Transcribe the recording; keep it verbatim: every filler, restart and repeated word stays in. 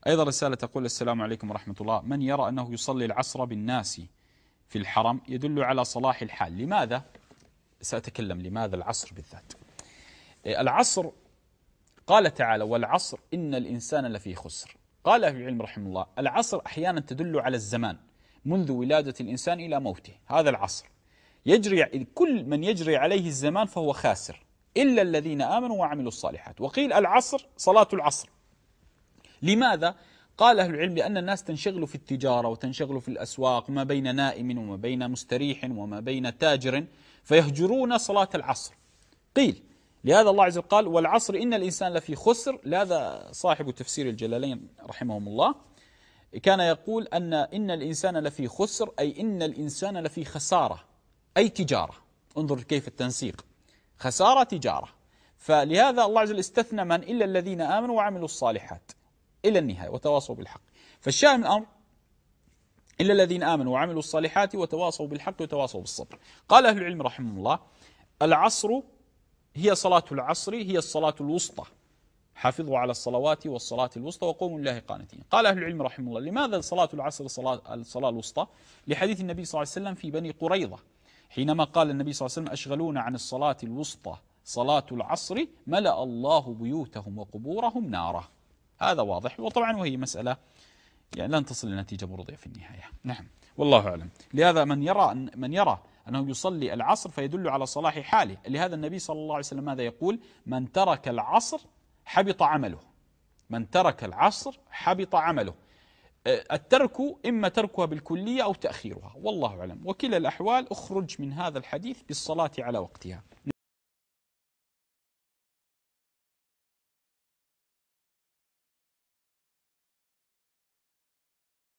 أيضا رسالة تقول: السلام عليكم ورحمة الله، من يرى أنه يصلي العصر بالناس في الحرم يدل على صلاح الحال. لماذا؟ سأتكلم لماذا العصر بالذات. العصر قال تعالى: والعصر إن الإنسان لفي خسر. قال أهل العلم رحمه الله: العصر أحيانا تدل على الزمان منذ ولادة الإنسان إلى موته، هذا العصر. يجري كل من يجري عليه الزمان فهو خاسر إلا الذين آمنوا وعملوا الصالحات. وقيل العصر صلاة العصر. لماذا؟ قال أهل العلم: لأن الناس تنشغل في التجارة وتنشغل في الأسواق، ما بين نائم وما بين مستريح وما بين تاجر، فيهجرون صلاة العصر. قيل لهذا الله عز وجل قال: والعصر إن الإنسان لفي خسر. لهذا صاحب تفسير الجلالين رحمهم الله كان يقول أن إن الإنسان لفي خسر أي إن الإنسان لفي خسارة، أي تجارة. انظر كيف التنسيق، خسارة تجارة. فلهذا الله عز وجل استثنى من إلا الذين آمنوا وعملوا الصالحات إلى النهاية وتواصوا بالحق. فالشاهد من الأمر إلا الذين آمنوا وعملوا الصالحات وتواصوا بالحق وتواصوا بالصبر. قال أهل العلم رحمه الله: العصر هي صلاة العصر، هي الصلاة الوسطى، حافظوا على الصلوات والصلاة الوسطى وقوموا لله قانتين. قال أهل العلم رحمه الله: لماذا صلاة العصر صلاة الصلاة الوسطى؟ لحديث النبي صلى الله عليه وسلم في بني قريظة حينما قال النبي صلى الله عليه وسلم: أشغلونا عن الصلاة الوسطى صلاة العصر ملأ الله بيوتهم وقبورهم نارا. هذا واضح، وطبعا وهي مسألة يعني لن تصل لنتيجة مرضية في النهاية. نعم، والله أعلم. لهذا من يرى من يرى أنه يصلي العصر فيدل على صلاح حاله. لهذا النبي صلى الله عليه وسلم ماذا يقول؟ من ترك العصر حبط عمله. من ترك العصر حبط عمله. الترك إما تركها بالكلية أو تأخيرها، والله أعلم. وكلا الأحوال اخرج من هذا الحديث بالصلاة على وقتها.